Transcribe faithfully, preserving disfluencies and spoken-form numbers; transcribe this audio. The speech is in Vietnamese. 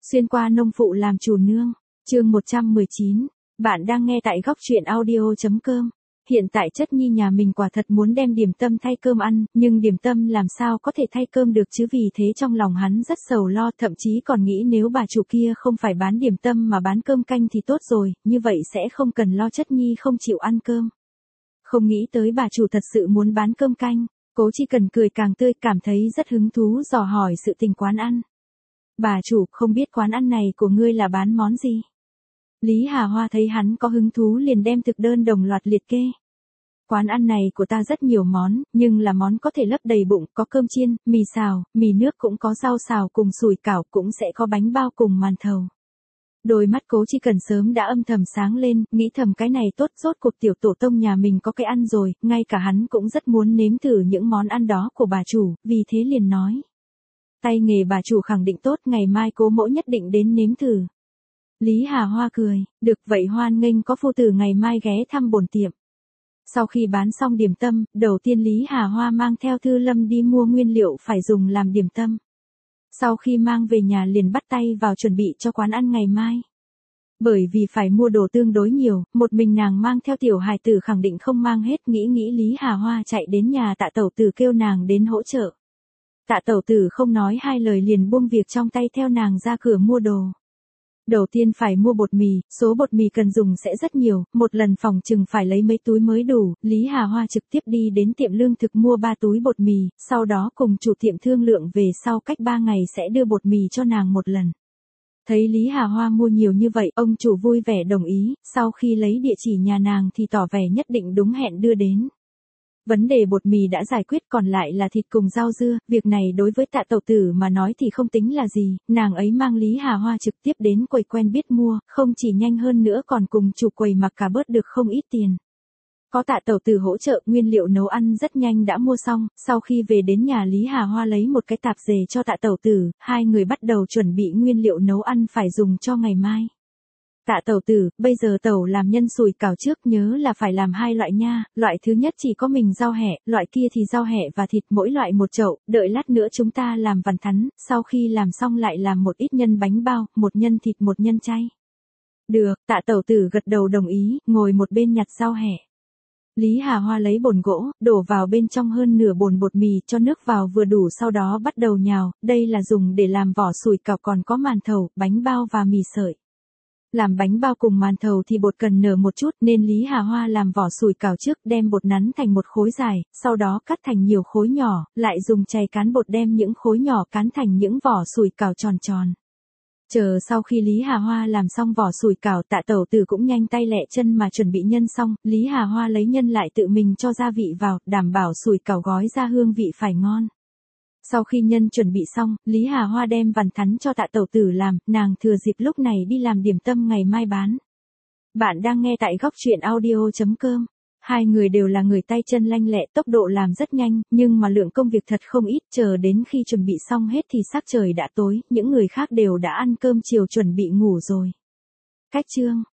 Xuyên qua nông phụ làm chủ nương, chương một trăm mười chín. Bạn đang nghe tại góc truyện audio chấm com. Hiện tại Chất Nhi nhà mình quả thật muốn đem điểm tâm thay cơm ăn, nhưng điểm tâm làm sao có thể thay cơm được chứ, vì thế trong lòng hắn rất sầu lo, thậm chí còn nghĩ nếu bà chủ kia không phải bán điểm tâm mà bán cơm canh thì tốt rồi, như vậy sẽ không cần lo Chất Nhi không chịu ăn cơm. Không nghĩ tới bà chủ thật sự muốn bán cơm canh, Cố Chi Cần cười càng tươi, cảm thấy rất hứng thú dò hỏi sự tình quán ăn. Bà chủ, không biết quán ăn này của ngươi là bán món gì? Lý Hà Hoa thấy hắn có hứng thú liền đem thực đơn đồng loạt liệt kê. Quán ăn này của ta rất nhiều món, nhưng là món có thể lấp đầy bụng, có cơm chiên, mì xào, mì nước, cũng có rau xào cùng sủi cảo, cũng sẽ có bánh bao cùng màn thầu. Đôi mắt Cố Chi Cần sớm đã âm thầm sáng lên, nghĩ thầm cái này tốt, rốt cuộc tiểu tổ tông nhà mình có cái ăn rồi, ngay cả hắn cũng rất muốn nếm thử những món ăn đó của bà chủ, vì thế liền nói. Tay nghề bà chủ khẳng định tốt, ngày mai Cố mỗ nhất định đến nếm thử. Lý Hà Hoa cười, được vậy hoan nghênh có phu tử ngày mai ghé thăm bổn tiệm. Sau khi bán xong điểm tâm, đầu tiên Lý Hà Hoa mang theo Thư Lâm đi mua nguyên liệu phải dùng làm điểm tâm. Sau khi mang về nhà liền bắt tay vào chuẩn bị cho quán ăn ngày mai. Bởi vì phải mua đồ tương đối nhiều, một mình nàng mang theo tiểu hài tử khẳng định không mang hết, nghĩ nghĩ Lý Hà Hoa chạy đến nhà Tạ Tẩu Tử kêu nàng đến hỗ trợ. Tạ Tẩu Tử không nói hai lời liền buông việc trong tay theo nàng ra cửa mua đồ. Đầu tiên phải mua bột mì, số bột mì cần dùng sẽ rất nhiều, một lần phòng chừng phải lấy mấy túi mới đủ, Lý Hà Hoa trực tiếp đi đến tiệm lương thực mua ba túi bột mì, sau đó cùng chủ tiệm thương lượng về sau cách ba ngày sẽ đưa bột mì cho nàng một lần. Thấy Lý Hà Hoa mua nhiều như vậy, ông chủ vui vẻ đồng ý, sau khi lấy địa chỉ nhà nàng thì tỏ vẻ nhất định đúng hẹn đưa đến. Vấn đề bột mì đã giải quyết, còn lại là thịt cùng rau dưa, việc này đối với Tạ Tẩu Tử mà nói thì không tính là gì, nàng ấy mang Lý Hà Hoa trực tiếp đến quầy quen biết mua, không chỉ nhanh hơn nữa còn cùng chủ quầy mặc cả bớt được không ít tiền. Có Tạ Tẩu Tử hỗ trợ, nguyên liệu nấu ăn rất nhanh đã mua xong, sau khi về đến nhà Lý Hà Hoa lấy một cái tạp dề cho Tạ Tẩu Tử, hai người bắt đầu chuẩn bị nguyên liệu nấu ăn phải dùng cho ngày mai. Tạ Tẩu Tử, bây giờ tẩu làm nhân sủi cảo trước, nhớ là phải làm hai loại nha, loại thứ nhất chỉ có mình rau hẹ, loại kia thì rau hẹ và thịt mỗi loại một chậu, đợi lát nữa chúng ta làm vằn thắn, sau khi làm xong lại làm một ít nhân bánh bao, một nhân thịt một nhân chay. Được, Tạ Tẩu Tử gật đầu đồng ý, ngồi một bên nhặt rau hẹ. Lý Hà Hoa lấy bồn gỗ, đổ vào bên trong hơn nửa bồn bột mì, cho nước vào vừa đủ, sau đó bắt đầu nhào, đây là dùng để làm vỏ sủi cảo, còn có màn thầu, bánh bao và mì sợi. Làm bánh bao cùng màn thầu thì bột cần nở một chút, nên Lý Hà Hoa làm vỏ sủi cảo trước, đem bột nắn thành một khối dài, sau đó cắt thành nhiều khối nhỏ, lại dùng chày cán bột đem những khối nhỏ cán thành những vỏ sủi cảo tròn tròn. Chờ sau khi Lý Hà Hoa làm xong vỏ sủi cảo, Tạ Tẩu Tử cũng nhanh tay lẹ chân mà chuẩn bị nhân xong, Lý Hà Hoa lấy nhân lại tự mình cho gia vị vào, đảm bảo sủi cảo gói ra hương vị phải ngon. Sau khi nhân chuẩn bị xong, Lý Hà Hoa đem vằn thắn cho Tạ Tẩu Tử làm, nàng thừa dịp lúc này đi làm điểm tâm ngày mai bán. Bạn đang nghe tại góc truyện audio chấm com. Hai người đều là người tay chân lanh lẹ, tốc độ làm rất nhanh, nhưng mà lượng công việc thật không ít, chờ đến khi chuẩn bị xong hết thì sắc trời đã tối, những người khác đều đã ăn cơm chiều chuẩn bị ngủ rồi. Cách chương